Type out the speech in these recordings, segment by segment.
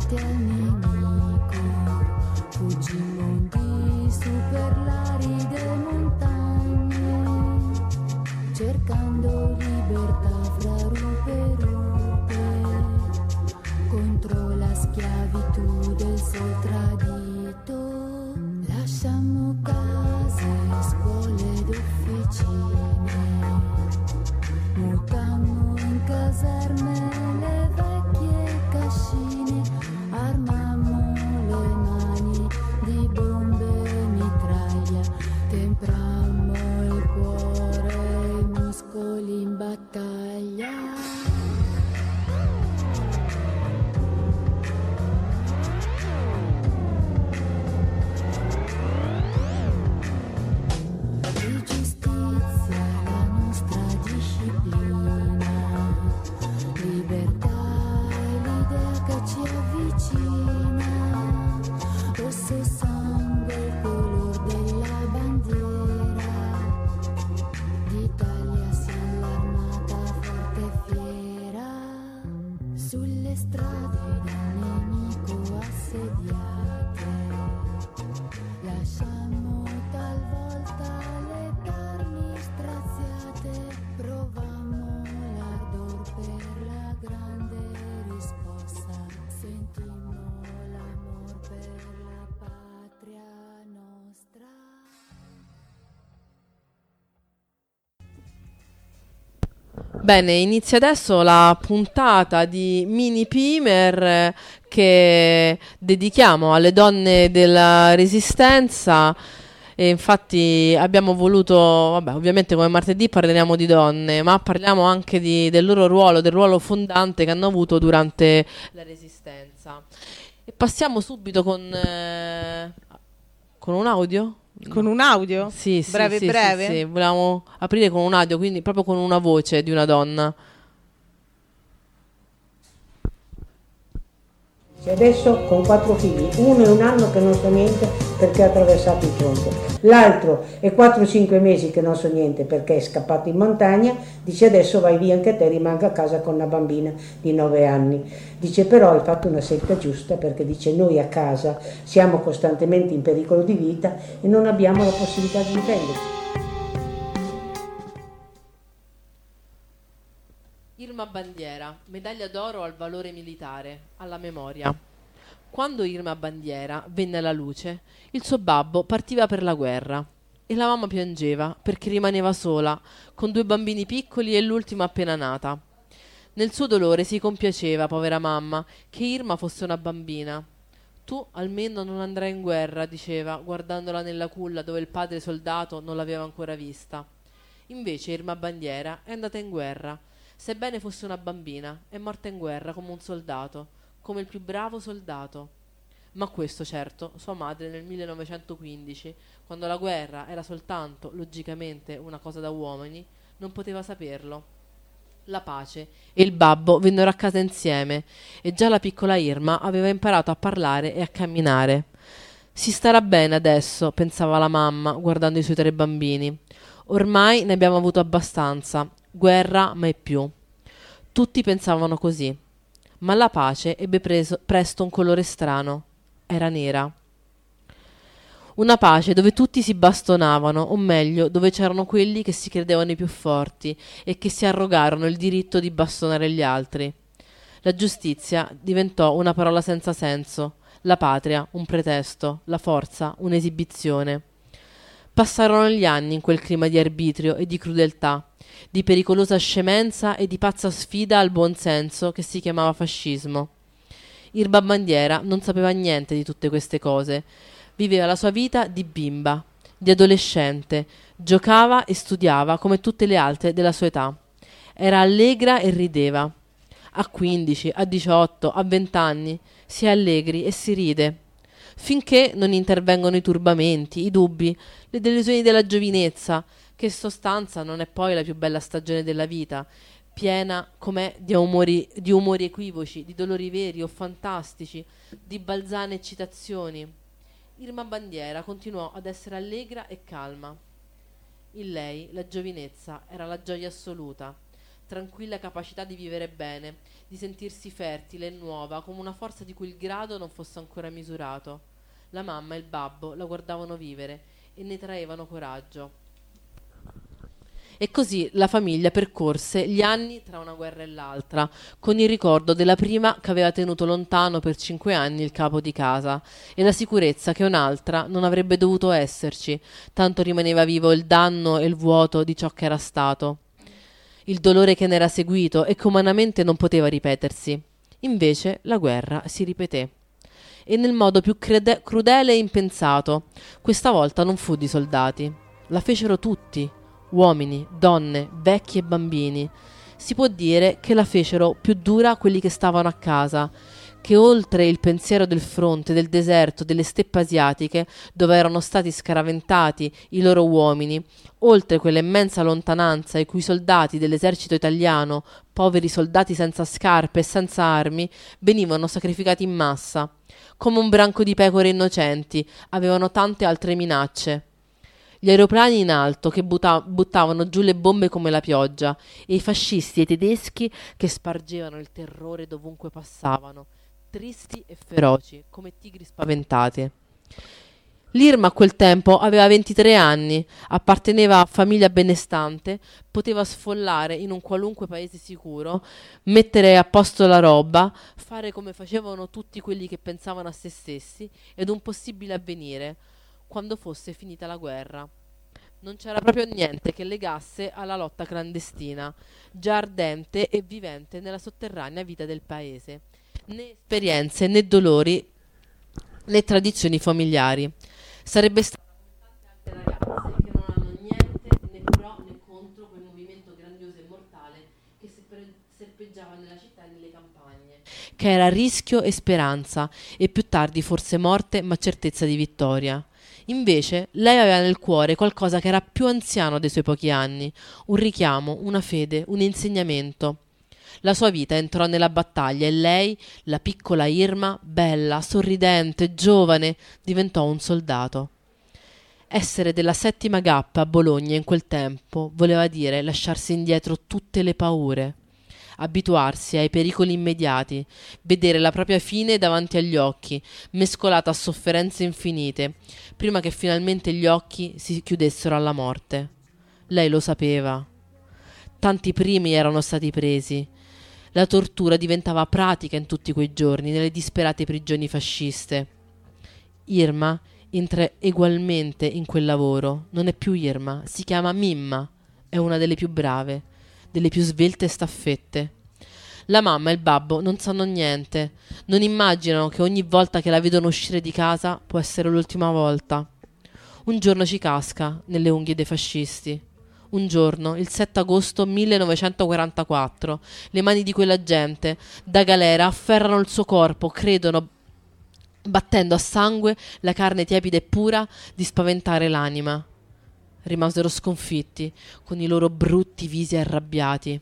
davanti al nemico, fuggimmo di su per l'aride montagne, cercando libertà fra rupe e rupe, contro la schiavitù del sol tradito. Lasciamo case, scuole ed officine, mutammo in caserme le vecchie cascine, armammo le mani di bombe e mitraglia, temprammo il cuore e i muscoli in battaglia. Di giustizia la nostra disciplina, libertà è l'idea che ci avvicina, rosso sangue il color della bandiera, d'Italia siamo l'armata forte e fiera, sulle strade dal nemico assediate, lasciamo talvolta le carni straziate, provammo l'ardor per la grande risposta, sentimmo l'amor per la patria nostra. Bene, inizia adesso la puntata di Mini Pimer che dedichiamo alle donne della Resistenza. E infatti abbiamo voluto, vabbè, ovviamente come martedì parliamo di donne, ma parliamo anche del loro ruolo, del ruolo fondante che hanno avuto durante la Resistenza. E passiamo subito con un audio? Con un audio? Sì, sì, Breve sì, breve? sì, sì. Volevamo aprire con un audio, quindi proprio con una voce di una donna. Adesso con 4 figli, uno è 1 anno che non so niente perché ha attraversato il fronte, l'altro è 4-5 mesi che non so niente perché è scappato in montagna, dice adesso vai via anche te, rimanga a casa con una bambina di 9 anni, dice però hai fatto una scelta giusta perché dice noi a casa siamo costantemente in pericolo di vita e non abbiamo la possibilità di difenderci. Irma Bandiera, medaglia d'oro al valore militare, alla memoria. Quando Irma Bandiera venne alla luce, il suo babbo partiva per la guerra e la mamma piangeva perché rimaneva sola, con 2 bambini piccoli e l'ultima appena nata. Nel suo dolore si compiaceva, povera mamma, che Irma fosse una bambina. Tu almeno non andrai in guerra, diceva, guardandola nella culla dove il padre soldato non l'aveva ancora vista. Invece Irma Bandiera è andata in guerra. Sebbene fosse una bambina, è morta in guerra come un soldato, come il più bravo soldato. Ma questo, certo, sua madre nel 1915, quando la guerra era soltanto, logicamente, una cosa da uomini, non poteva saperlo. La pace e il babbo vennero a casa insieme e già la piccola Irma aveva imparato a parlare e a camminare. Si starà bene adesso, pensava la mamma, guardando i suoi 3 bambini. Ormai ne abbiamo avuto abbastanza. Guerra mai più. Tutti pensavano così, ma la pace ebbe presto un colore strano. Era nera. Una pace dove tutti si bastonavano, o meglio, dove c'erano quelli che si credevano i più forti e che si arrogarono il diritto di bastonare gli altri. La giustizia diventò una parola senza senso, la patria un pretesto, la forza un'esibizione. Passarono gli anni in quel clima di arbitrio e di crudeltà, di pericolosa scemenza e di pazza sfida al buon senso che si chiamava fascismo. Irma Bandiera non sapeva niente di tutte queste cose. Viveva la sua vita di bimba, di adolescente, giocava e studiava come tutte le altre della sua età. Era allegra e rideva. A 15, a 18, a 20 anni si è allegri e si ride. Finché non intervengono i turbamenti, i dubbi, le delusioni della giovinezza, che in sostanza non è poi la più bella stagione della vita, piena com'è di umori equivoci, di dolori veri o fantastici, di balzane eccitazioni. Irma Bandiera continuò ad essere allegra e calma. In lei la giovinezza era la gioia assoluta. tranquilla capacità di vivere bene, di sentirsi fertile e nuova, come una forza di cui il grado non fosse ancora misurato. La mamma e il babbo la guardavano vivere e ne traevano coraggio. E così la famiglia percorse gli anni tra una guerra e l'altra, con il ricordo della prima che aveva tenuto lontano per 5 anni il capo di casa e la sicurezza che un'altra non avrebbe dovuto esserci, tanto rimaneva vivo il danno e il vuoto di ciò che era stato, il dolore che ne era seguito e che umanamente non poteva ripetersi. Invece la guerra si ripeté. E nel modo più crudele e impensato. Questa volta non fu di soldati. La fecero tutti. Uomini, donne, vecchi e bambini. Si può dire che la fecero più dura quelli che stavano a casa, che oltre il pensiero del fronte, del deserto, delle steppe asiatiche, dove erano stati scaraventati i loro uomini, oltre quella immensa lontananza i cui soldati dell'esercito italiano, poveri soldati senza scarpe e senza armi, venivano sacrificati in massa, come un branco di pecore innocenti, avevano tante altre minacce. Gli aeroplani in alto che buttavano giù le bombe come la pioggia e i fascisti e i tedeschi che spargevano il terrore dovunque passavano, tristi e feroci, come tigri spaventati. L'Irma a quel tempo aveva 23 anni, apparteneva a famiglia benestante, poteva sfollare in un qualunque paese sicuro, mettere a posto la roba, fare come facevano tutti quelli che pensavano a se stessi ed un possibile avvenire, quando fosse finita la guerra. Non c'era proprio niente che legasse alla lotta clandestina, già ardente e vivente nella sotterranea vita del paese, né esperienze né dolori né tradizioni familiari. Sarebbe stato come tante altre ragazze che non hanno niente né pro né contro quel movimento grandioso e mortale che serpeggiava nella città e nelle campagne, che era rischio e speranza e più tardi forse morte ma certezza di vittoria. Invece lei aveva nel cuore qualcosa che era più anziano dei suoi pochi anni, un richiamo, una fede, un insegnamento. La sua vita entrò nella battaglia e lei, la piccola Irma, bella, sorridente, giovane, diventò un soldato. Essere della 7ª Gappa a Bologna in quel tempo voleva dire lasciarsi indietro tutte le paure, abituarsi ai pericoli immediati, vedere la propria fine davanti agli occhi, mescolata a sofferenze infinite, prima che finalmente gli occhi si chiudessero alla morte. Lei lo sapeva. Tanti primi erano stati presi. La tortura diventava pratica in tutti quei giorni, nelle disperate prigioni fasciste. Irma entra egualmente in quel lavoro. Non è più Irma, si chiama Mimma, è una delle più brave, delle più svelte staffette. La mamma e il babbo non sanno niente, non immaginano che ogni volta che la vedono uscire di casa può essere l'ultima volta. Un giorno ci casca nelle unghie dei fascisti. Un giorno, il 7 agosto 1944, le mani di quella gente, da galera, afferrano il suo corpo, credono, battendo a sangue la carne tiepida e pura, di spaventare l'anima. Rimasero sconfitti, con i loro brutti visi arrabbiati.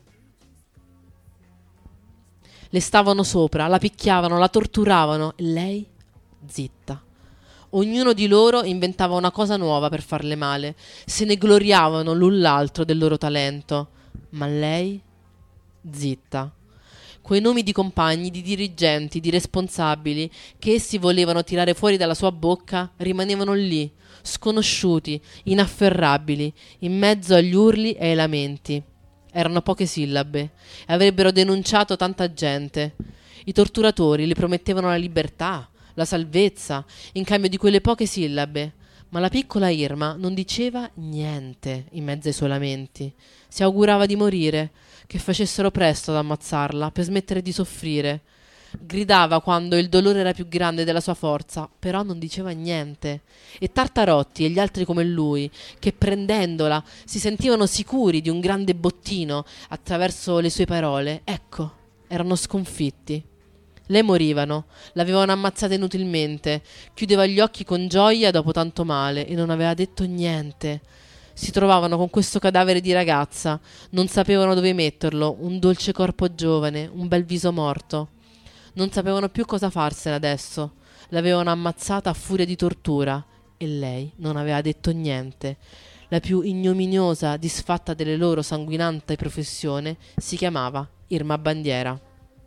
Le stavano sopra, la picchiavano, la torturavano e lei zitta. Ognuno di loro inventava una cosa nuova per farle male, se ne gloriavano l'un l'altro del loro talento, ma lei zitta. Quei nomi di compagni, di dirigenti, di responsabili che essi volevano tirare fuori dalla sua bocca rimanevano lì, sconosciuti, inafferrabili, in mezzo agli urli e ai lamenti. Erano poche sillabe e avrebbero denunciato tanta gente. I torturatori le promettevano la libertà, la salvezza, in cambio di quelle poche sillabe, ma la piccola Irma non diceva niente in mezzo ai suoi lamenti. Si augurava di morire, che facessero presto ad ammazzarla per smettere di soffrire. Gridava quando il dolore era più grande della sua forza, però non diceva niente. E Tartarotti e gli altri come lui, che prendendola si sentivano sicuri di un grande bottino attraverso le sue parole, ecco, erano sconfitti. Le morivano, l'avevano ammazzata inutilmente, chiudeva gli occhi con gioia dopo tanto male e non aveva detto niente. Si trovavano con questo cadavere di ragazza, non sapevano dove metterlo, un dolce corpo giovane, un bel viso morto. Non sapevano più cosa farsene adesso. L'avevano ammazzata a furia di tortura e lei non aveva detto niente. la più ignominiosa, disfatta delle loro sanguinante professione, si chiamava Irma Bandiera.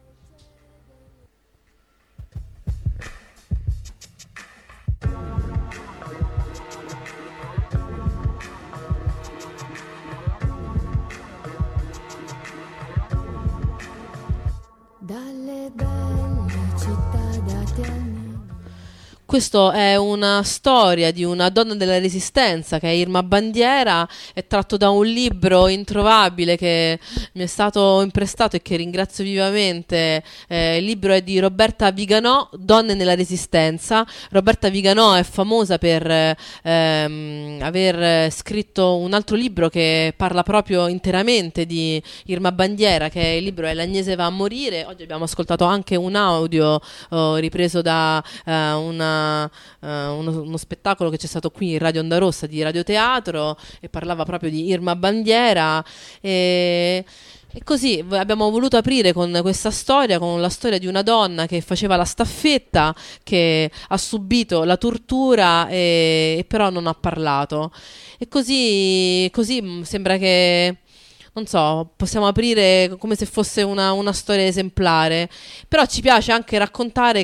Dalle belle città date al nido. Questa è una storia di una donna della resistenza che è Irma Bandiera, è tratto da un libro introvabile che mi è stato imprestato e che ringrazio vivamente. Il libro è di Roberta Viganò, Donne nella Resistenza. Roberta Viganò è famosa per aver scritto un altro libro che parla proprio interamente di Irma Bandiera, che il libro è L'Agnese va a morire. Oggi abbiamo ascoltato anche un audio ripreso da uno spettacolo che c'è stato qui in Radio Onda Rossa di Radioteatro, e parlava proprio di Irma Bandiera. E così abbiamo voluto aprire con questa storia, con la storia di una donna che faceva la staffetta, che ha subito la tortura e però non ha parlato. E così sembra che, non so, possiamo aprire come se fosse una storia esemplare, però ci piace anche raccontare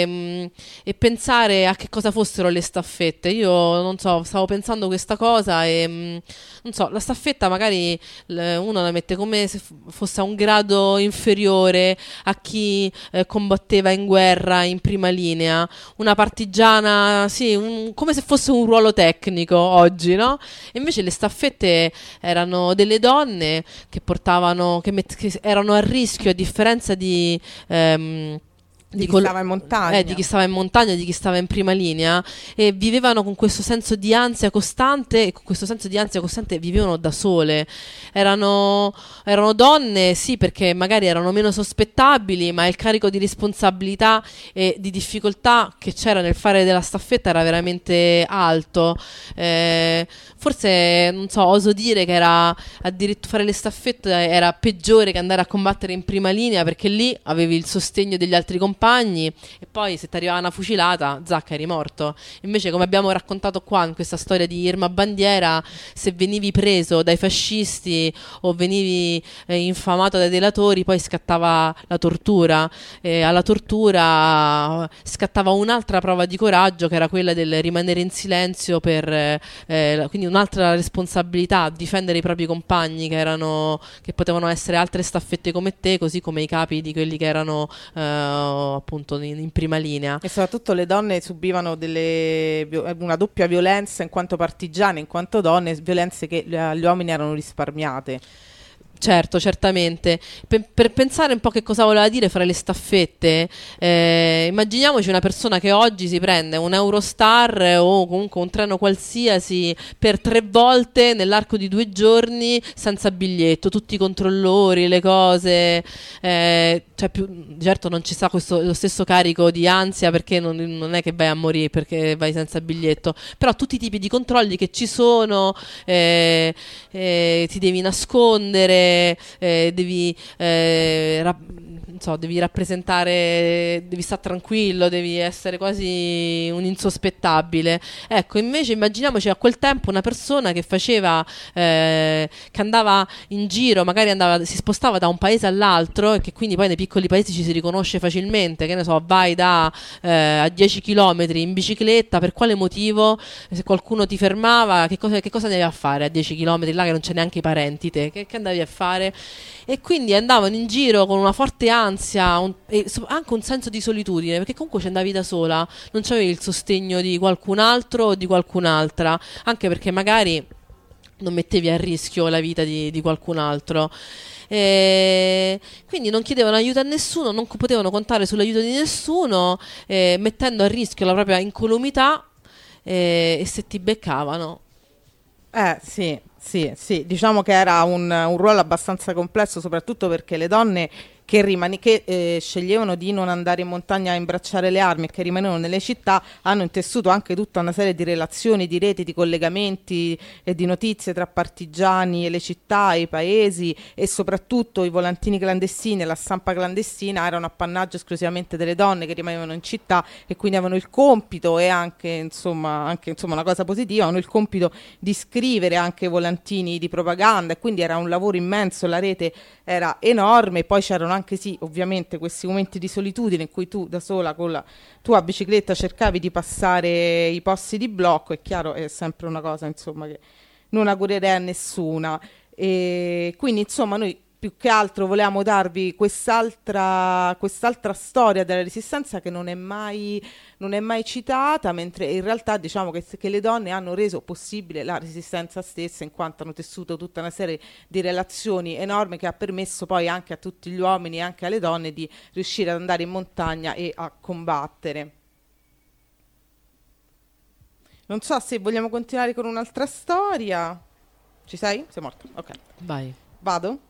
e pensare a che cosa fossero le staffette. Io non so, stavo pensando questa cosa e non so, la staffetta magari uno la mette come se fosse a un grado inferiore a chi combatteva in guerra in prima linea, una partigiana, sì, come se fosse un ruolo tecnico oggi, no? E invece le staffette erano delle donne che portavano, che erano a rischio, a differenza di chi stava in montagna. Di chi stava in montagna, di chi stava in prima linea, e vivevano con questo senso di ansia costante, e con questo senso di ansia costante vivevano da sole. Erano donne, sì, perché magari erano meno sospettabili, ma il carico di responsabilità e di difficoltà che c'era nel fare della staffetta era veramente alto. Forse, non so, oso dire che era addirittura fare le staffette era peggiore che andare a combattere in prima linea, perché lì avevi il sostegno degli altri compagni e poi se ti arrivava una fucilata, zacca, eri morto. Invece, come abbiamo raccontato qua in questa storia di Irma Bandiera, se venivi preso dai fascisti o venivi infamato dai delatori, poi scattava la tortura, e alla tortura scattava un'altra prova di coraggio, che era quella del rimanere in silenzio quindi un'altra responsabilità, difendere i propri compagni che potevano essere altre staffette come te, così come i capi di quelli che erano appunto in prima linea. E soprattutto le donne subivano una doppia violenza in quanto partigiane, in quanto donne, violenze che agli uomini erano risparmiate. Certo, certamente. Per pensare un po' che cosa voleva dire fare le staffette, immaginiamoci una persona che oggi si prende un Eurostar o comunque un treno qualsiasi per 3 volte nell'arco di 2 giorni senza biglietto, tutti i controllori, le cose, certo non ci sta lo stesso carico di ansia, perché non è che vai a morire perché vai senza biglietto, però tutti i tipi di controlli che ci sono, ti devi nascondere, devi rappresentare, devi stare tranquillo, devi essere quasi un insospettabile. Ecco, invece immaginiamoci a quel tempo una persona che faceva che andava in giro, magari si spostava da un paese all'altro, e che quindi poi nei piccoli paesi ci si riconosce facilmente, che ne so, vai a 10 chilometri in bicicletta, per quale motivo? Se qualcuno ti fermava, che cosa andavi a fare a 10 chilometri là, che non c'è neanche i parenti te, che andavi a fare? E quindi andavano in giro con una forte ansia e anche un senso di solitudine, perché comunque ci andavi da sola, non c'avevi il sostegno di qualcun altro o di qualcun'altra, anche perché magari non mettevi a rischio la vita di qualcun altro. Quindi non chiedevano aiuto a nessuno, non potevano contare sull'aiuto di nessuno, mettendo a rischio la propria incolumità, e se ti beccavano. Sì, diciamo che era un ruolo abbastanza complesso, soprattutto perché le donne che sceglievano di non andare in montagna a imbracciare le armi e che rimanevano nelle città, hanno intessuto anche tutta una serie di relazioni, di reti, di collegamenti e di notizie tra partigiani e le città e i paesi, e soprattutto i volantini clandestini e la stampa clandestina erano appannaggio esclusivamente delle donne che rimanevano in città e quindi avevano il compito, e anche insomma una cosa positiva, avevano il compito di scrivere anche volantini di propaganda, e quindi era un lavoro immenso, la rete era enorme. Poi c'erano anche ovviamente questi momenti di solitudine in cui tu da sola con la tua bicicletta cercavi di passare i posti di blocco. È chiaro, è sempre una cosa insomma che non augurerei a nessuna, e quindi insomma noi più che altro volevamo darvi quest'altra storia della resistenza che non è mai citata, mentre in realtà diciamo che le donne hanno reso possibile la resistenza stessa, in quanto hanno tessuto tutta una serie di relazioni enormi che ha permesso poi anche a tutti gli uomini e anche alle donne di riuscire ad andare in montagna e a combattere. Non so se vogliamo continuare con un'altra storia. Ci sei? Sei morto? Ok. Vai. Vado?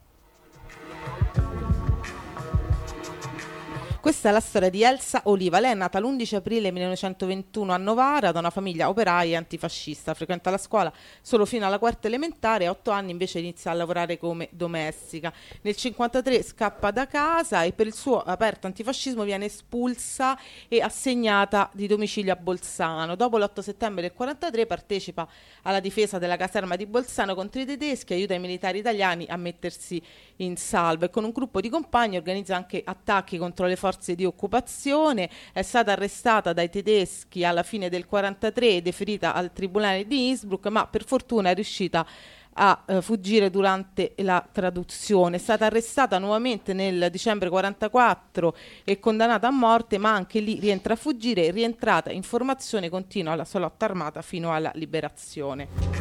Questa è la storia di Elsa Oliva. Lei è nata l'11 aprile 1921 a Novara da una famiglia operaia e antifascista. Frequenta la scuola solo fino alla quarta elementare, a 8 anni invece inizia a lavorare come domestica. Nel 1953 scappa da casa e per il suo aperto antifascismo viene espulsa e assegnata di domicilio a Bolzano. Dopo l'8 settembre del 1943 partecipa alla difesa della caserma di Bolzano contro i tedeschi, aiuta i militari italiani a mettersi in salvo e con un gruppo di compagni organizza anche attacchi contro le forze di occupazione. È stata arrestata dai tedeschi alla fine del 1943 e deferita al tribunale di Innsbruck, ma per fortuna è riuscita a fuggire durante la traduzione. È stata arrestata nuovamente nel dicembre 1944 e condannata a morte, ma anche lì rientra a fuggire e rientrata in formazione continua alla sua lotta armata fino alla liberazione.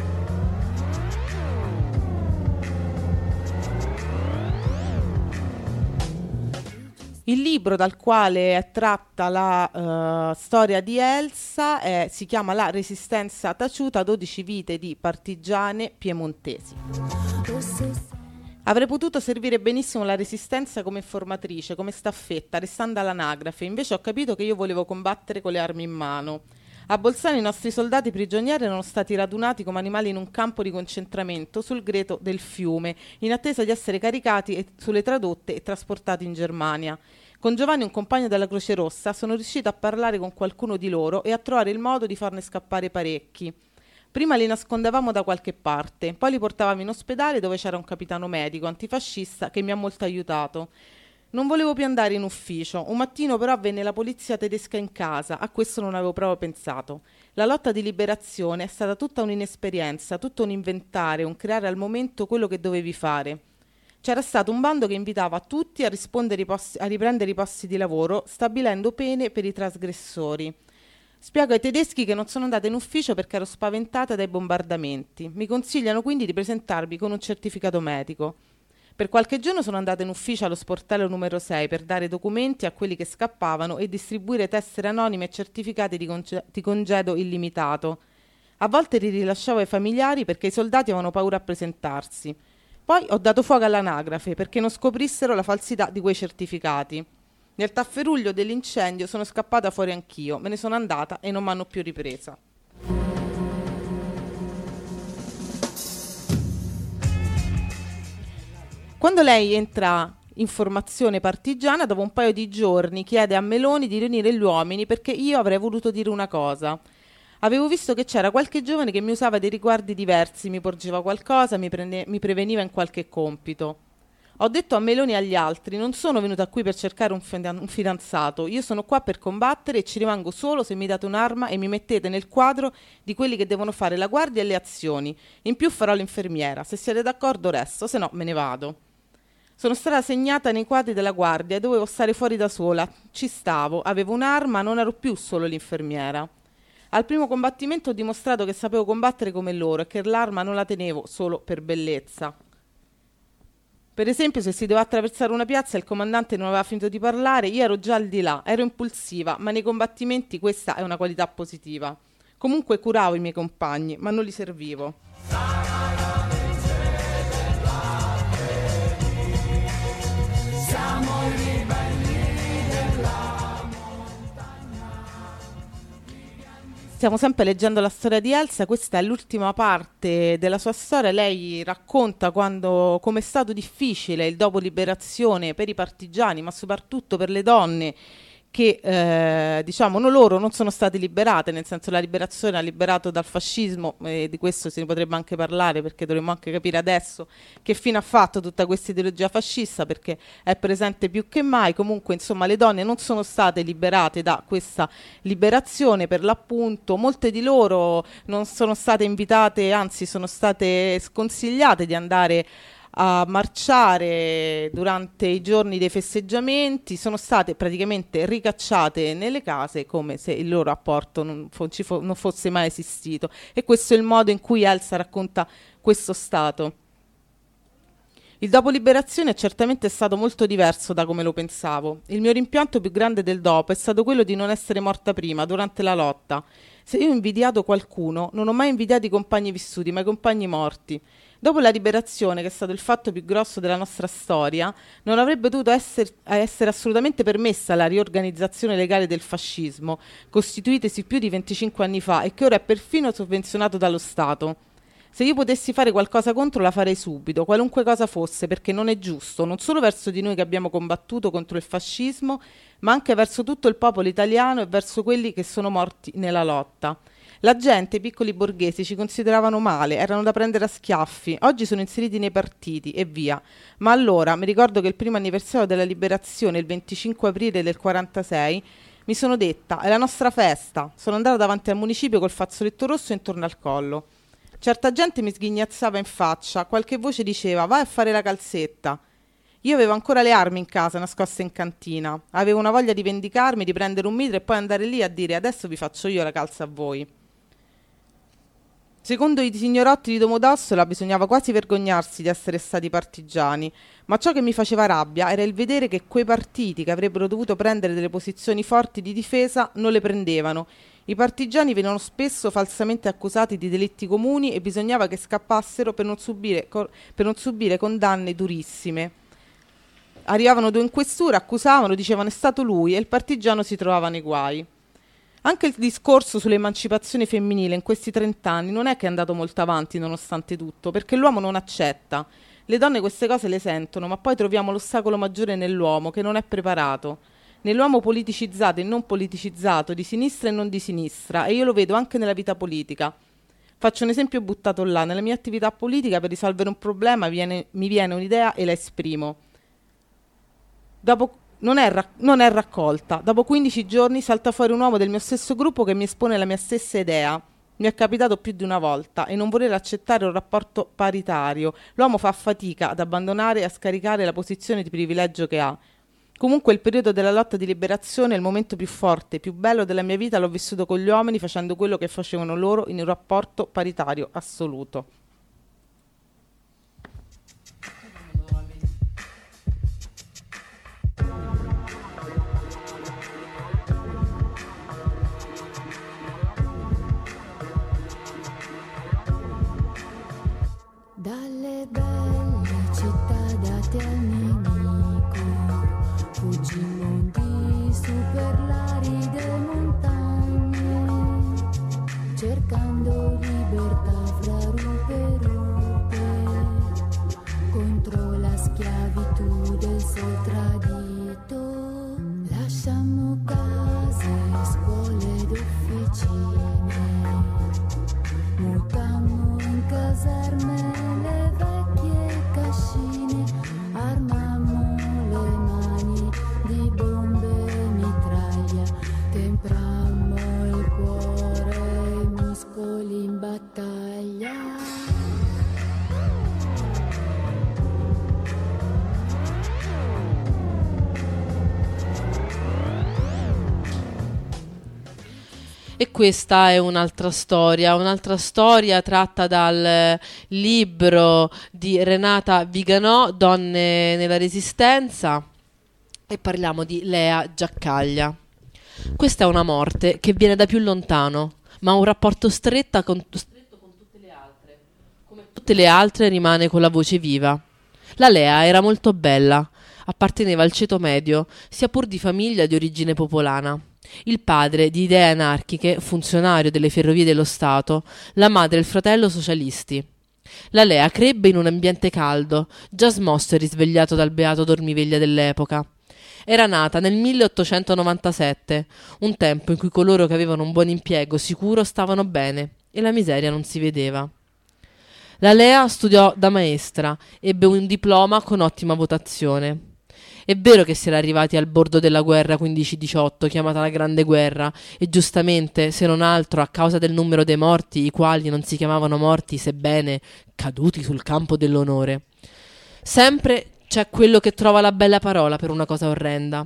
Il libro dal quale è tratta la storia di Elsa si chiama La resistenza taciuta, 12 vite di partigiane piemontesi. Avrei potuto servire benissimo la resistenza come formatrice, come staffetta, restando all'anagrafe, invece ho capito che io volevo combattere con le armi in mano. A Bolzano i nostri soldati prigionieri erano stati radunati come animali in un campo di concentramento sul greto del fiume, in attesa di essere caricati sulle tradotte e trasportati in Germania. Con Giovanni, un compagno della Croce Rossa, sono riuscito a parlare con qualcuno di loro e a trovare il modo di farne scappare parecchi. Prima li nascondevamo da qualche parte, poi li portavamo in ospedale dove c'era un capitano medico antifascista che mi ha molto aiutato. Non volevo più andare in ufficio. Un mattino però venne la polizia tedesca in casa. A questo non avevo proprio pensato. La lotta di liberazione è stata tutta un'inesperienza, tutto un inventare, un creare al momento quello che dovevi fare. C'era stato un bando che invitava tutti a riprendere i posti di lavoro, stabilendo pene per i trasgressori. Spiego ai tedeschi che non sono andata in ufficio perché ero spaventata dai bombardamenti. Mi consigliano quindi di presentarmi con un certificato medico. Per qualche giorno sono andata in ufficio allo sportello numero 6 per dare documenti a quelli che scappavano e distribuire tessere anonime e certificati di congedo illimitato. A volte li rilasciavo ai familiari perché i soldati avevano paura a presentarsi. Poi ho dato fuoco all'anagrafe perché non scoprissero la falsità di quei certificati. Nel tafferuglio dell'incendio sono scappata fuori anch'io, me ne sono andata e non mi hanno più ripresa. Quando lei entra in formazione partigiana, dopo un paio di giorni chiede a Meloni di riunire gli uomini perché io avrei voluto dire una cosa. Avevo visto che c'era qualche giovane che mi usava dei riguardi diversi, mi porgeva qualcosa, mi preveniva in qualche compito. Ho detto a Meloni e agli altri, non sono venuta qui per cercare un fidanzato, io sono qua per combattere e ci rimango solo se mi date un'arma e mi mettete nel quadro di quelli che devono fare la guardia e le azioni. In più farò l'infermiera, se siete d'accordo resto, se no me ne vado. Sono stata segnata nei quadri della guardia e dovevo stare fuori da sola. Ci stavo, avevo un'arma, non ero più solo l'infermiera. Al primo combattimento ho dimostrato che sapevo combattere come loro e che l'arma non la tenevo solo per bellezza. Per esempio, se si doveva attraversare una piazza e il comandante non aveva finito di parlare, io ero già al di là, ero impulsiva, ma nei combattimenti questa è una qualità positiva. Comunque curavo i miei compagni, ma non li servivo. Stiamo sempre leggendo la storia di Elsa, questa è l'ultima parte della sua storia. Lei racconta come è stato difficile il dopo liberazione per i partigiani, ma soprattutto per le donne che diciamo loro non sono state liberate, nel senso la liberazione ha liberato dal fascismo, e di questo se ne potrebbe anche parlare, perché dovremmo anche capire adesso che fine ha fatto tutta questa ideologia fascista, perché è presente più che mai. Comunque insomma le donne non sono state liberate da questa liberazione, per l'appunto molte di loro non sono state invitate, anzi sono state sconsigliate di andare a marciare durante i giorni dei festeggiamenti, sono state praticamente ricacciate nelle case come se il loro apporto non fosse mai esistito, e questo è il modo in cui Elsa racconta questo stato. Il dopo liberazione è certamente stato molto diverso da come lo pensavo. Il mio rimpianto più grande del dopo è stato quello di non essere morta prima, durante la lotta. Se io ho invidiato qualcuno, non ho mai invidiato i compagni vissuti, ma i compagni morti. Dopo la liberazione, che è stato il fatto più grosso della nostra storia, non avrebbe dovuto essere assolutamente permessa la riorganizzazione legale del fascismo, costituitesi più di 25 anni fa e che ora è perfino sovvenzionato dallo Stato. Se io potessi fare qualcosa contro, la farei subito, qualunque cosa fosse, perché non è giusto, non solo verso di noi che abbiamo combattuto contro il fascismo, ma anche verso tutto il popolo italiano e verso quelli che sono morti nella lotta. La gente, i piccoli borghesi, ci consideravano male, erano da prendere a schiaffi. Oggi sono inseriti nei partiti e via. Ma allora, mi ricordo che il primo anniversario della liberazione, il 25 aprile del 46, mi sono detta, è la nostra festa. Sono andata davanti al municipio col fazzoletto rosso intorno al collo. Certa gente mi sghignazzava in faccia, qualche voce diceva, vai a fare la calzetta. Io avevo ancora le armi in casa, nascoste in cantina. Avevo una voglia di vendicarmi, di prendere un mitra e poi andare lì a dire, adesso vi faccio io la calza a voi. Secondo i signorotti di Domodossola bisognava quasi vergognarsi di essere stati partigiani, ma ciò che mi faceva rabbia era il vedere che quei partiti che avrebbero dovuto prendere delle posizioni forti di difesa non le prendevano. I partigiani venivano spesso falsamente accusati di delitti comuni e bisognava che scappassero per non subire condanne durissime. Arrivavano due in questura, accusavano, dicevano è stato lui, e il partigiano si trovava nei guai. Anche il discorso sull'emancipazione femminile in questi 30 anni non è che è andato molto avanti nonostante tutto, perché l'uomo non accetta. Le donne queste cose le sentono, ma poi troviamo l'ostacolo maggiore nell'uomo, che non è preparato. Nell'uomo politicizzato e non politicizzato, di sinistra e non di sinistra, e io lo vedo anche nella vita politica. Faccio un esempio buttato là. Nella mia attività politica, per risolvere un problema mi viene un'idea e la esprimo. Non è raccolta. Dopo 15 giorni salta fuori un uomo del mio stesso gruppo che mi espone la mia stessa idea. Mi è capitato più di una volta, e non voler accettare un rapporto paritario. L'uomo fa fatica ad abbandonare e a scaricare la posizione di privilegio che ha. Comunque il periodo della lotta di liberazione è il momento più forte, più bello della mia vita. L'ho vissuto con gli uomini, facendo quello che facevano loro in un rapporto paritario assoluto. Dalle belle città date al nemico, fuggimmo di su per l'aride montagne, cercando libertà fra rupe e rupe, contro la schiavitù del sol tradito. Lasciamo case, scuole ed officine, mutammo in caserme le vecchie cascine, armammo le mani di bombe e mitraglia, temprammo il cuore e i muscoli in battaglia. E questa è un'altra storia tratta dal libro di Renata Viganò, Donne nella Resistenza, e parliamo di Lea Giaccaglia. Questa è una morte che viene da più lontano, ma ha un rapporto stretto con tutte le altre. Come tutte le altre rimane con la voce viva. La Lea era molto bella, apparteneva al ceto medio, sia pur di famiglia di origine popolana. il padre di idee anarchiche, funzionario delle ferrovie dello Stato, la madre e il fratello socialisti. La Lea crebbe in un ambiente caldo, già smosso e risvegliato dal beato dormiveglia dell'epoca. Era nata nel 1897, un tempo in cui coloro che avevano un buon impiego sicuro stavano bene e la miseria non si vedeva. La Lea studiò da maestra, ebbe un diploma con ottima votazione. È vero che si era arrivati al bordo della guerra 15-18, chiamata la Grande Guerra, e giustamente, se non altro, a causa del numero dei morti, i quali non si chiamavano morti, sebbene caduti sul campo dell'onore. Sempre c'è quello che trova la bella parola per una cosa orrenda.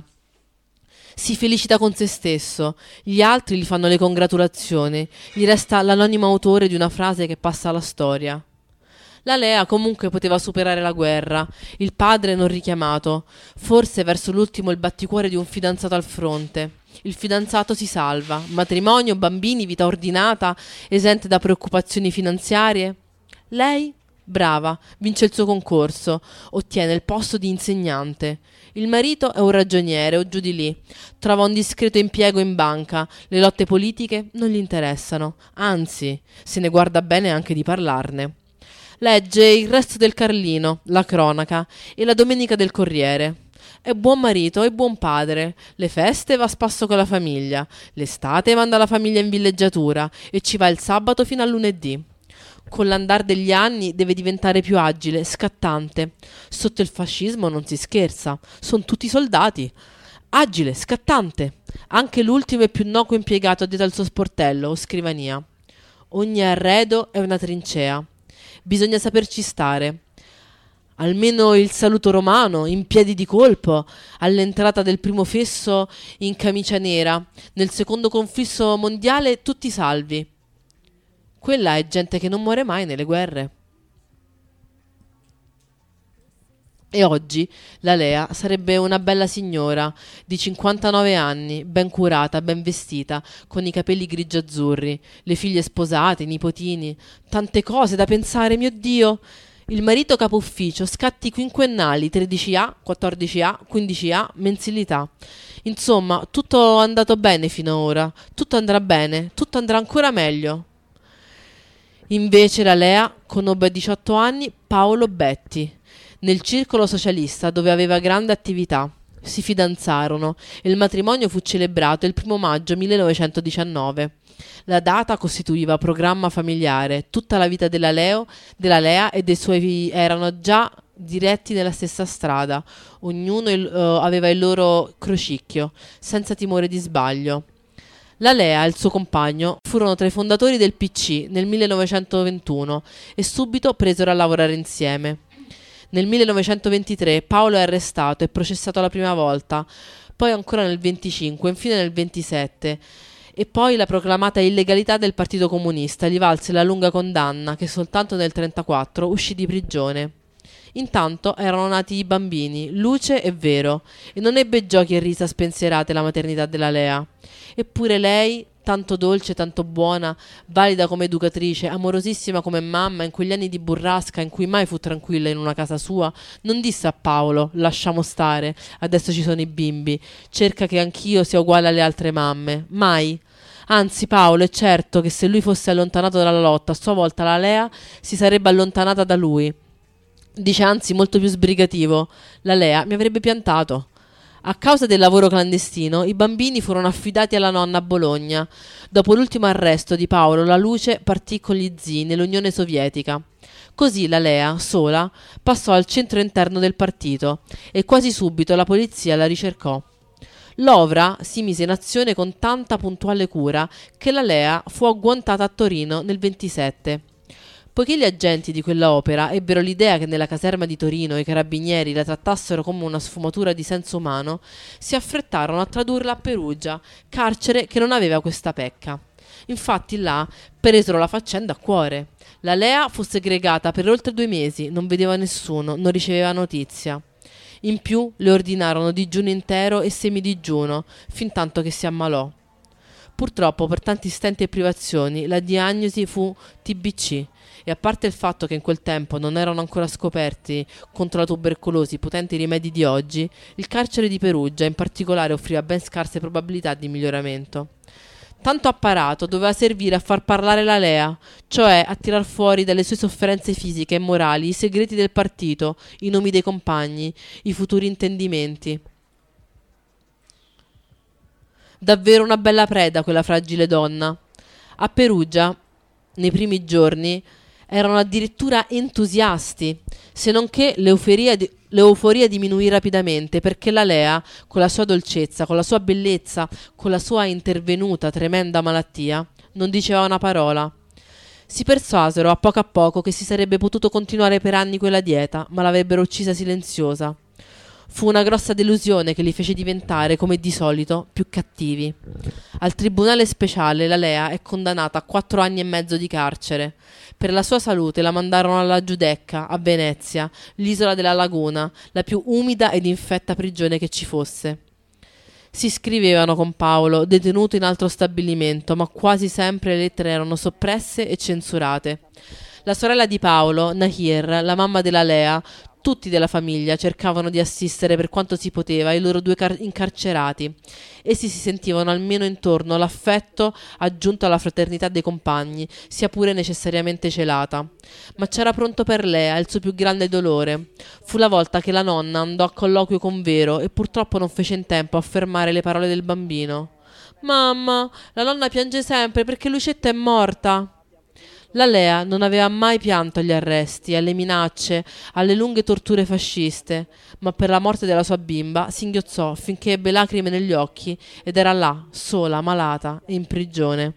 Si felicita con se stesso, gli altri gli fanno le congratulazioni, gli resta l'anonimo autore di una frase che passa alla storia. La Lea comunque poteva superare la guerra, il padre non richiamato, forse verso l'ultimo il batticuore di un fidanzato al fronte. Il fidanzato si salva, matrimonio, bambini, vita ordinata, esente da preoccupazioni finanziarie. Lei, brava, vince il suo concorso, ottiene il posto di insegnante. Il marito è un ragioniere o giù di lì, trova un discreto impiego in banca, le lotte politiche non gli interessano, anzi, se ne guarda bene anche di parlarne. Legge il Resto del Carlino, la Cronaca e la Domenica del Corriere. È buon marito e buon padre. Le feste va a spasso con la famiglia. L'estate manda la famiglia in villeggiatura e ci va il sabato fino al lunedì. Con l'andar degli anni deve diventare più agile, scattante. Sotto il fascismo non si scherza. Sono tutti soldati. Agile, scattante. Anche l'ultimo e più innocuo impiegato dietro al suo sportello o scrivania. Ogni arredo è una trincea. Bisogna saperci stare. Almeno il saluto romano, in piedi di colpo, all'entrata del primo fesso in camicia nera, nel secondo conflitto mondiale tutti salvi. Quella è gente che non muore mai nelle guerre. E oggi la Lea sarebbe una bella signora di 59 anni, ben curata, ben vestita, con i capelli grigi-azzurri, le figlie sposate, i nipotini, tante cose da pensare, mio Dio! Il marito capo ufficio, scatti quinquennali, 13A, 14A, 15A, mensilità. Insomma, tutto è andato bene fino ad ora, tutto andrà bene, tutto andrà ancora meglio. Invece la Lea conobbe a 18 anni Paolo Betti, nel circolo socialista dove aveva grande attività. Si fidanzarono e il matrimonio fu celebrato il 1 maggio 1919. La data costituiva programma familiare. Tutta la vita della Lea e dei suoi erano già diretti nella stessa strada. Ognuno aveva il loro crocicchio, senza timore di sbaglio. La Lea e il suo compagno furono tra i fondatori del PC nel 1921 e subito presero a lavorare insieme. Nel 1923 Paolo è arrestato e processato la prima volta, poi ancora nel 25, infine nel 27, e poi la proclamata illegalità del Partito Comunista gli valse la lunga condanna che soltanto nel 1934 uscì di prigione. Intanto erano nati i bambini, Luce e Vero, e non ebbe giochi e risa spensierate la maternità della Lea. Eppure lei, tanto dolce, tanto buona, valida come educatrice, amorosissima come mamma, in quegli anni di burrasca in cui mai fu tranquilla in una casa sua, non disse a Paolo: lasciamo stare, adesso ci sono i bimbi, cerca che anch'io sia uguale alle altre mamme. Mai. Anzi, Paolo è certo che se lui fosse allontanato dalla lotta, a sua volta la Lea si sarebbe allontanata da lui. Dice anzi molto più sbrigativo: la Lea mi avrebbe piantato. A causa del lavoro clandestino, i bambini furono affidati alla nonna a Bologna. Dopo l'ultimo arresto di Paolo, la Luce partì con gli zii nell'Unione Sovietica. Così la Lea, sola, passò al centro interno del partito e quasi subito la polizia la ricercò. L'ovra si mise in azione con tanta puntuale cura che la Lea fu agguantata a Torino nel 27. Poiché gli agenti di quella opera ebbero l'idea che nella caserma di Torino i carabinieri la trattassero come una sfumatura di senso umano, si affrettarono a tradurla a Perugia, carcere che non aveva questa pecca. Infatti là presero la faccenda a cuore. La Lea fu segregata per oltre 2 mesi, non vedeva nessuno, non riceveva notizia. In più le ordinarono digiuno intero e semidigiuno, fin tanto che si ammalò. Purtroppo per tanti stenti e privazioni la diagnosi fu TBC E a parte il fatto che in quel tempo non erano ancora scoperti contro la tubercolosi i potenti rimedi di oggi, il carcere di Perugia in particolare offriva ben scarse probabilità di miglioramento. Tanto apparato doveva servire a far parlare la Lea, cioè a tirar fuori dalle sue sofferenze fisiche e morali i segreti del partito, i nomi dei compagni, i futuri intendimenti. Davvero una bella preda quella fragile donna. A Perugia, nei primi giorni, erano addirittura entusiasti, se non che l'euforia diminuì rapidamente perché la Lea, con la sua dolcezza, con la sua bellezza, con la sua intervenuta tremenda malattia, non diceva una parola. Si persuasero a poco che si sarebbe potuto continuare per anni quella dieta, ma l'avrebbero uccisa silenziosa. Fu una grossa delusione che li fece diventare, come di solito, più cattivi. Al tribunale speciale la Lea è condannata a 4 anni e mezzo di carcere. Per la sua salute la mandarono alla Giudecca, a Venezia, l'isola della Laguna, la più umida ed infetta prigione che ci fosse. Si scrivevano con Paolo, detenuto in altro stabilimento, ma quasi sempre le lettere erano soppresse e censurate. La sorella di Paolo, Nahir, la mamma della Lea, tutti della famiglia cercavano di assistere per quanto si poteva i loro 2 incarcerati. Essi si sentivano almeno intorno l'affetto aggiunto alla fraternità dei compagni, sia pure necessariamente celata. Ma c'era pronto per Lea il suo più grande dolore. Fu la volta che la nonna andò a colloquio con Vero e purtroppo non fece in tempo a fermare le parole del bambino. «Mamma, la nonna piange sempre perché Lucetta è morta!» La Lea non aveva mai pianto agli arresti, alle minacce, alle lunghe torture fasciste, ma per la morte della sua bimba singhiozzò finché ebbe lacrime negli occhi ed era là, sola, malata e in prigione.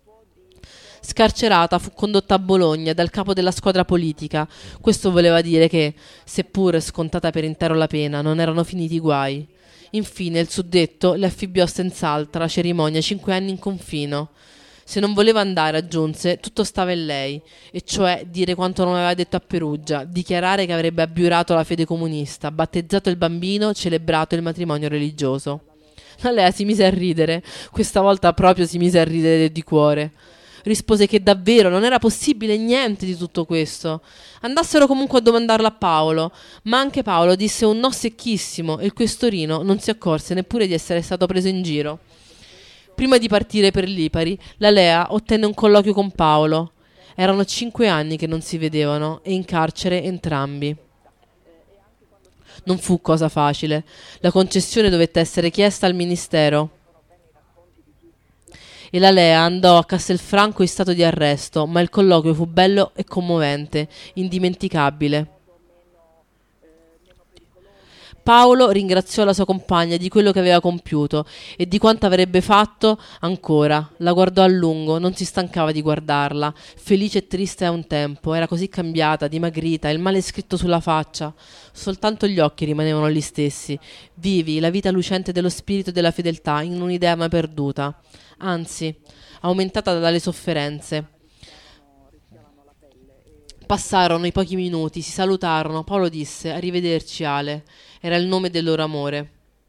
Scarcerata, fu condotta a Bologna dal capo della squadra politica. Questo voleva dire che, seppur scontata per intero la pena, non erano finiti i guai. Infine il suddetto le affibbiò senz'altra cerimonia 5 anni in confino. Se non voleva andare, aggiunse, tutto stava in lei, e cioè dire quanto non aveva detto a Perugia, dichiarare che avrebbe abbiurato la fede comunista, battezzato il bambino, celebrato il matrimonio religioso. La Lea si mise a ridere, questa volta proprio si mise a ridere di cuore. Rispose che davvero non era possibile niente di tutto questo. Andassero comunque a domandarlo a Paolo, ma anche Paolo disse un no secchissimo e il questorino non si accorse neppure di essere stato preso in giro. Prima di partire per Lipari, la Lea ottenne un colloquio con Paolo. Erano 5 anni che non si vedevano e in carcere entrambi. Non fu cosa facile. La concessione dovette essere chiesta al ministero e la Lea andò a Castelfranco in stato di arresto, ma il colloquio fu bello e commovente, indimenticabile. Paolo ringraziò la sua compagna di quello che aveva compiuto e di quanto avrebbe fatto ancora. La guardò a lungo, non si stancava di guardarla, felice e triste a un tempo. Era così cambiata, dimagrita, il male scritto sulla faccia. Soltanto gli occhi rimanevano gli stessi, vivi, la vita lucente dello spirito e della fedeltà in un'idea mai perduta, anzi, aumentata dalle sofferenze. Passarono i pochi minuti, si salutarono. Paolo disse: «Arrivederci, Ale». Era il nome del loro amore.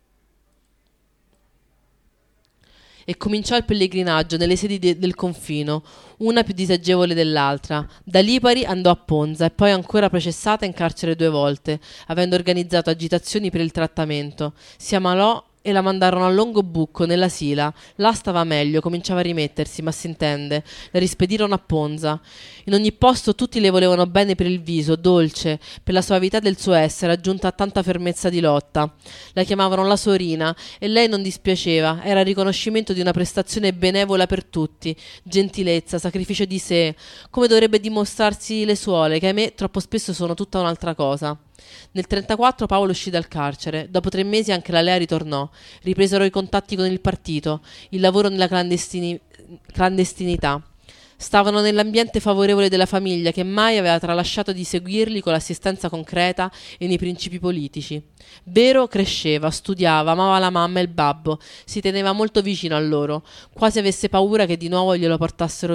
E cominciò il pellegrinaggio nelle sedi del confino, una più disagevole dell'altra. Da Lipari andò a Ponza e poi ancora processata in carcere 2 volte, avendo organizzato agitazioni per il trattamento. Si ammalò e la mandarono a Longobucco, nella Sila. Là stava meglio, cominciava a rimettersi, ma si intende. La rispedirono a Ponza. In ogni posto tutti le volevano bene per il viso, dolce, per la soavità del suo essere, aggiunta a tanta fermezza di lotta. La chiamavano la Sorina e lei non dispiaceva. Era il riconoscimento di una prestazione benevola per tutti, gentilezza, sacrificio di sé, come dovrebbe dimostrarsi le suore, che ahimè troppo spesso sono tutta un'altra cosa. Nel 1934 Paolo uscì dal carcere. Dopo 3 mesi anche la Lea ritornò. Ripresero i contatti con il partito, il lavoro nella clandestinità. Stavano nell'ambiente favorevole della famiglia che mai aveva tralasciato di seguirli con l'assistenza concreta e nei principi politici. Vero cresceva, studiava, amava la mamma e il babbo, si teneva molto vicino a loro, quasi avesse paura che di nuovo glielo portassero via.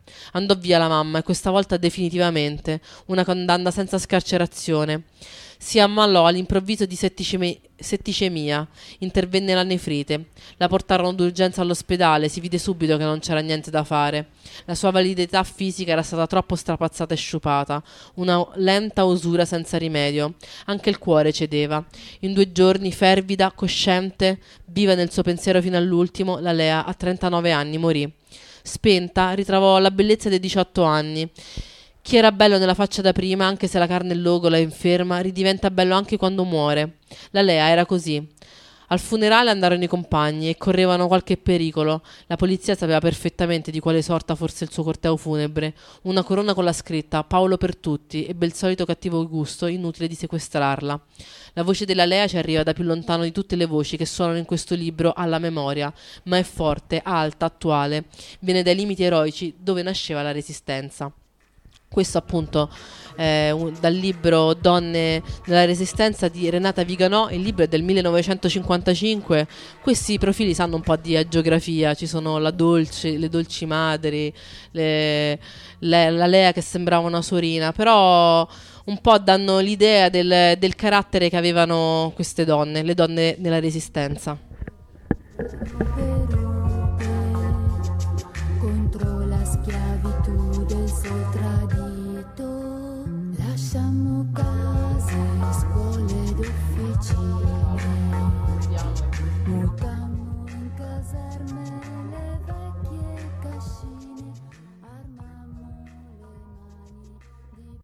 Andò via la mamma e questa volta definitivamente, una condanna senza scarcerazione. Si ammalò all'improvviso di setticemia, intervenne la nefrite, la portarono d'urgenza all'ospedale, si vide subito che non c'era niente da fare. La sua validità fisica era stata troppo strapazzata e sciupata, una lenta usura senza rimedio. Anche il cuore cedeva. In 2 giorni, fervida, cosciente, viva nel suo pensiero fino all'ultimo, la Lea a 39 anni morì. Spenta, ritrovò la bellezza dei 18 anni. Chi era bello nella faccia da prima, anche se la carne è logola e inferma, ridiventa bello anche quando muore. La Lea era così. Al funerale andarono i compagni e correvano qualche pericolo. La polizia sapeva perfettamente di quale sorta fosse il suo corteo funebre. Una corona con la scritta Paolo per tutti, ebbe il solito cattivo gusto, inutile di sequestrarla. La voce della Lea ci arriva da più lontano di tutte le voci che suonano in questo libro alla memoria, ma è forte, alta, attuale. Viene dai limiti eroici dove nasceva la resistenza. Questo appunto dal libro Donne nella Resistenza di Renata Viganò. Il libro è del 1955. Questi profili sanno un po' di geografia, ci sono le dolci madri, la Lea che sembrava una sorina, però un po' danno l'idea del carattere che avevano queste donne, le donne nella Resistenza. Contro la schiavitù del suo tradito, lasciamo case, scuole ed officine, mutammo in caserme le vecchie cascine, armammo le mani di...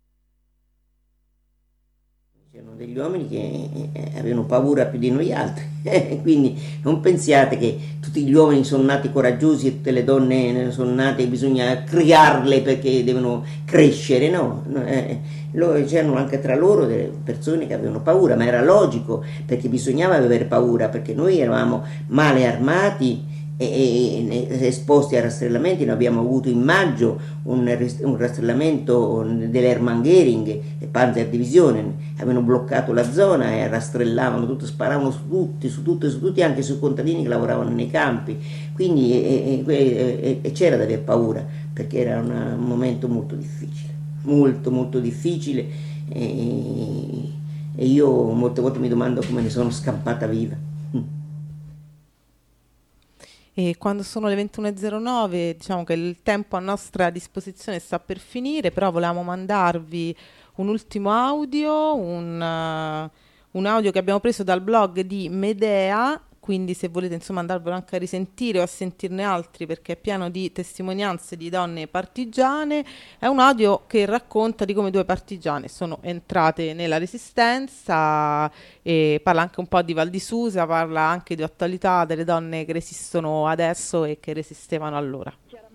C'erano degli uomini che avevano paura più di noi altri, quindi non pensiate che tutti gli uomini sono nati coraggiosi e tutte le donne sono nate e bisogna criarle perché devono crescere, no? C'erano anche tra loro delle persone che avevano paura, ma era logico perché bisognava avere paura, perché noi eravamo male armati e esposti a rastrellamenti. Noi abbiamo avuto in maggio un rastrellamento dell'Hermann Göring e Panzerdivisione, avevano bloccato la zona e rastrellavano tutto, sparavano su tutti, anche sui contadini che lavoravano nei campi, quindi c'era da avere paura perché era un momento molto difficile, molto difficile, e io molte volte mi domando come ne sono scappata viva. E quando sono le 21.09, diciamo che il tempo a nostra disposizione sta per finire, però volevamo mandarvi un ultimo audio, un audio che abbiamo preso dal blog di Medea, quindi se volete insomma andarvelo anche a risentire o a sentirne altri perché è pieno di testimonianze di donne partigiane. È un audio che racconta di come 2 partigiane sono entrate nella Resistenza e parla anche un po' di Val di Susa, parla anche di attualità delle donne che resistono adesso e che resistevano allora.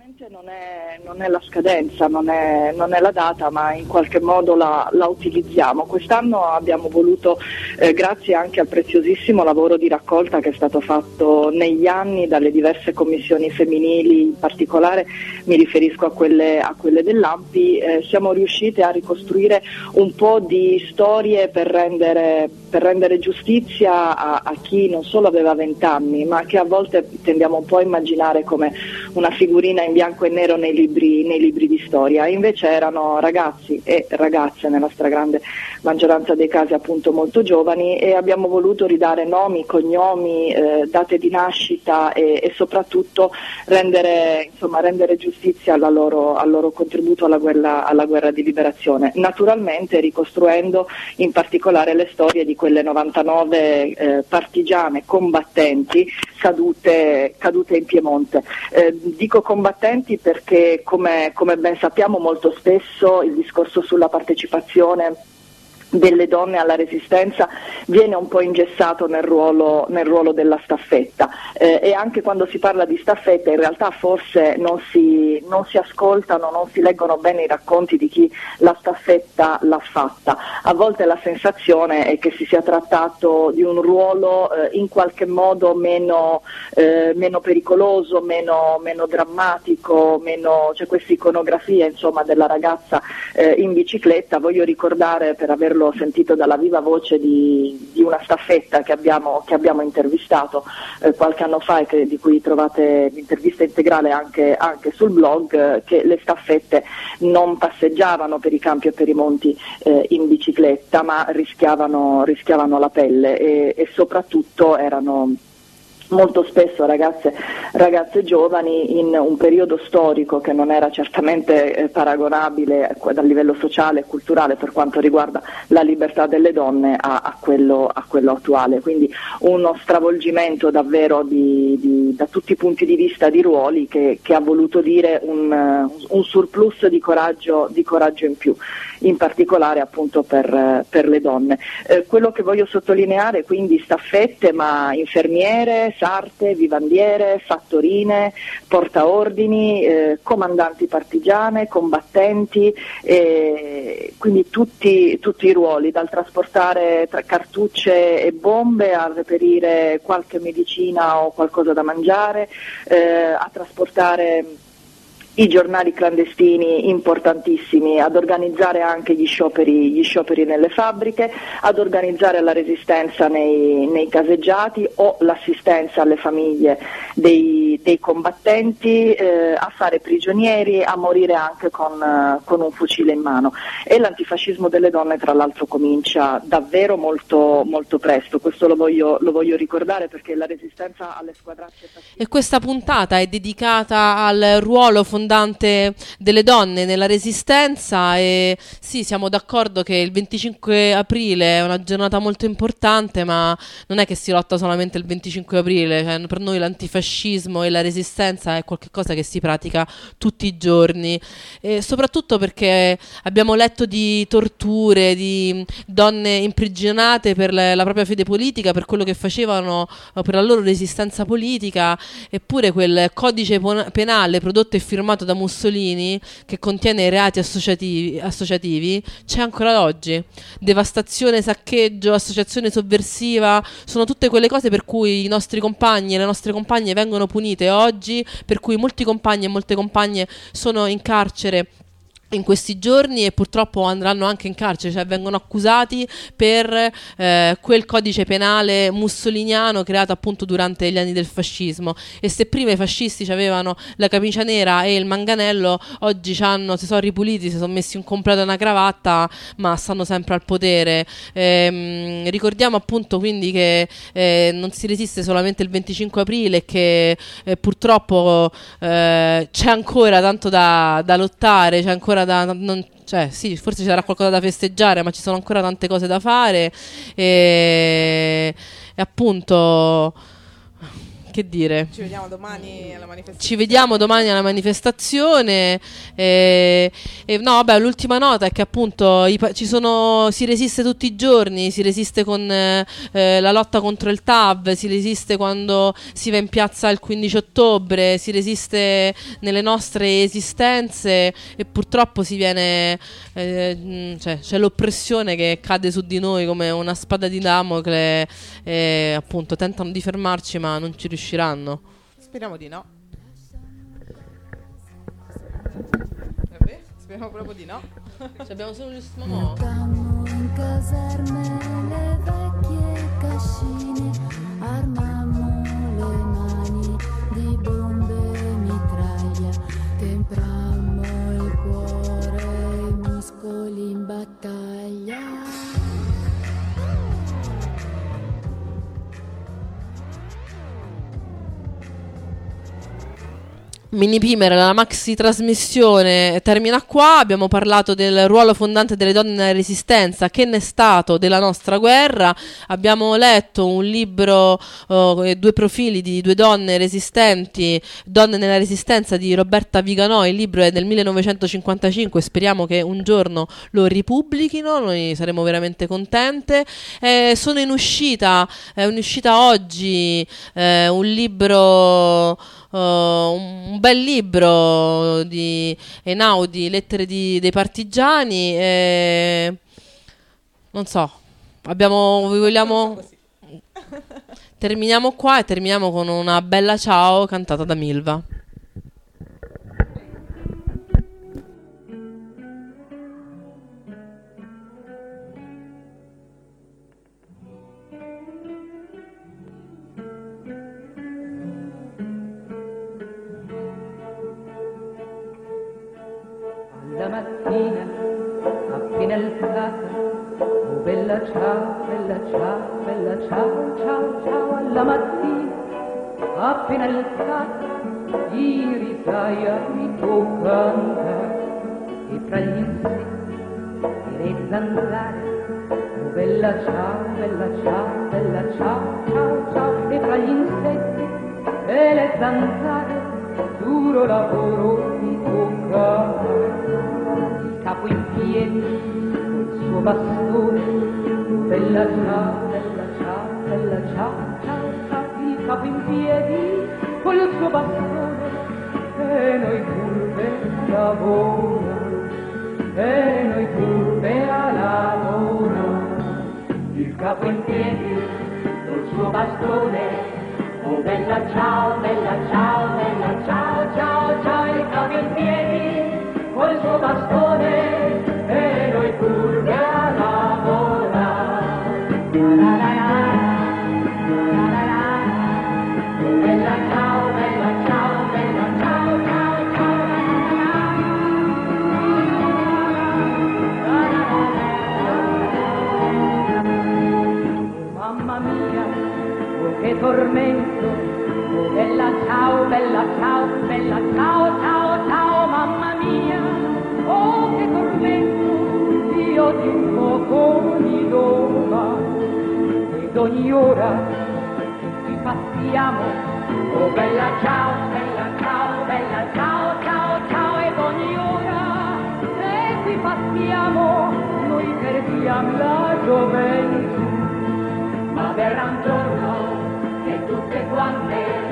Non è la scadenza, non è la data, ma in qualche modo la utilizziamo. Quest'anno abbiamo voluto, grazie anche al preziosissimo lavoro di raccolta che è stato fatto negli anni dalle diverse commissioni femminili, in particolare mi riferisco a quelle dell'AMPI, siamo riuscite a ricostruire un po' di storie per rendere giustizia a chi non solo aveva 20 anni, ma che a volte tendiamo un po' a immaginare come una figurina in bianco e nero nei libri di storia. Invece erano ragazzi e ragazze, nella stragrande maggioranza dei casi appunto molto giovani, e abbiamo voluto ridare nomi, cognomi, date di nascita e soprattutto rendere giustizia al loro contributo alla guerra di liberazione, naturalmente ricostruendo in particolare le storie di quelle 99 partigiane combattenti cadute in Piemonte. Dico combattenti perché come ben sappiamo molto spesso il discorso sulla partecipazione delle donne alla Resistenza viene un po' ingessato nel ruolo della staffetta, e anche quando si parla di staffetta in realtà forse non si ascoltano, non si leggono bene i racconti di chi la staffetta l'ha fatta. A volte la sensazione è che si sia trattato di un ruolo in qualche modo meno pericoloso, meno drammatico, c'è questa iconografia insomma della ragazza in bicicletta. Voglio ricordare, per averlo l'ho sentito dalla viva voce di una staffetta che abbiamo intervistato qualche anno fa e di cui trovate l'intervista integrale anche sul blog, che le staffette non passeggiavano per i campi e per i monti in bicicletta, ma rischiavano la pelle e soprattutto erano molto spesso ragazze giovani in un periodo storico che non era certamente paragonabile dal livello sociale e culturale per quanto riguarda la libertà delle donne a quello attuale, quindi uno stravolgimento davvero da tutti i punti di vista di ruoli che ha voluto dire un surplus di coraggio in più, in particolare appunto per le donne. Quello che voglio sottolineare quindi staffette, ma infermiere, sarte, vivandiere, fattorine, portaordini, comandanti partigiane, combattenti, quindi tutti i ruoli, dal trasportare cartucce e bombe a reperire qualche medicina o qualcosa da mangiare, a trasportare i giornali clandestini importantissimi, ad organizzare anche gli scioperi nelle fabbriche, ad organizzare la resistenza nei caseggiati o l'assistenza alle famiglie dei combattenti, a fare prigionieri, a morire anche con un fucile in mano. E l'antifascismo delle donne tra l'altro comincia davvero molto, molto presto, questo lo voglio ricordare, perché la resistenza alle squadracce fasciste. E questa puntata è dedicata al ruolo fondante delle donne nella resistenza, e sì, siamo d'accordo che il 25 aprile è una giornata molto importante, ma non è che si lotta solamente il 25 aprile, cioè, per noi l'antifascismo e la resistenza è qualcosa che si pratica tutti i giorni, e soprattutto perché abbiamo letto di torture, di donne imprigionate per la propria fede politica, per quello che facevano, per la loro resistenza politica. Eppure quel codice penale prodotto e firmato da Mussolini, che contiene i reati associativi, c'è ancora oggi. Devastazione, saccheggio, associazione sovversiva, sono tutte quelle cose per cui i nostri compagni e le nostre compagne vengono punite oggi, per cui molti compagni e molte compagne sono in carcere in questi giorni, e purtroppo andranno anche in carcere, cioè vengono accusati per quel codice penale mussoliniano creato appunto durante gli anni del fascismo. E se prima i fascisti avevano la camicia nera e il manganello, oggi si sono ripuliti, si sono messi un completo e una cravatta, ma stanno sempre al potere. Ricordiamo appunto quindi che non si resiste solamente il 25 aprile e che purtroppo c'è ancora tanto da lottare, c'è ancora cioè sì, forse ci sarà qualcosa da festeggiare, ma ci sono ancora tante cose da fare, e appunto, che dire, Ci vediamo domani alla manifestazione. No, vabbè, l'ultima nota è che appunto si resiste tutti i giorni, si resiste con la lotta contro il TAV, si resiste quando si va in piazza il 15 ottobre, si resiste nelle nostre esistenze, e purtroppo si viene cioè c'è l'oppressione che cade su di noi come una spada di Damocle, e appunto tentano di fermarci ma non ci riusciranno. Speriamo di no. Speriamo proprio di no. Abbiamo solo l'ultimo Cammo in caserme le vecchie cascine, armammo le mani di bombe e mitraglia, temprammo il cuore e i muscoli in battaglia. Mini Pimer, la maxi trasmissione termina qua. Abbiamo parlato del ruolo fondante delle donne nella resistenza, che ne è stato della nostra guerra. Abbiamo letto un libro, due profili di due donne resistenti, Donne nella resistenza, di Roberta Viganò. Il libro è del 1955, speriamo che un giorno lo ripubblichino, noi saremo veramente contente. Sono in uscita, è in uscita oggi un libro, un bel libro di Einaudi, Lettere dei partigiani, non so, vogliamo terminiamo qua, e terminiamo con una bella ciao cantata da Milva. mattina appena alzata, oh bella ciao, bella ciao, bella ciao, ciao, ciao, alla mattina appena alzata, di risaia mi tocca andare, e fra gli insetti e le zanzare, oh bella ciao, bella ciao, bella ciao, ciao, ciao, e tra gli insetti e le zanzare, duro lavoro mi tocca, il capo in piedi col suo bastone, bella ciao, bella ciao, bella ciao, ciao, ciao, il capo in piedi col suo bastone, e noi curve lavora, e noi curve a lavora, il capo in piedi col suo bastone, oh bella ciao, bella ciao, bella ciao, ciao, ciao, il capo in piedi col suo bastone, e noi curve a lavora. La la la, la la la, oh bella ciao, bella ciao, bella ciao, ciao, ciao, la la la, mamma mia, oh che tormento, oh bella ciao, bella ciao, bella ciao, ciao, ciao, mamma mia, oh che tormento, io di un poco mi doma, ed ogni ora ci passiamo, oh bella ciao, bella ciao, bella ciao, ciao, ciao, ed ogni ora se ci passiamo, noi perdiamo la gioventù, ma verrà un giorno che tutte quante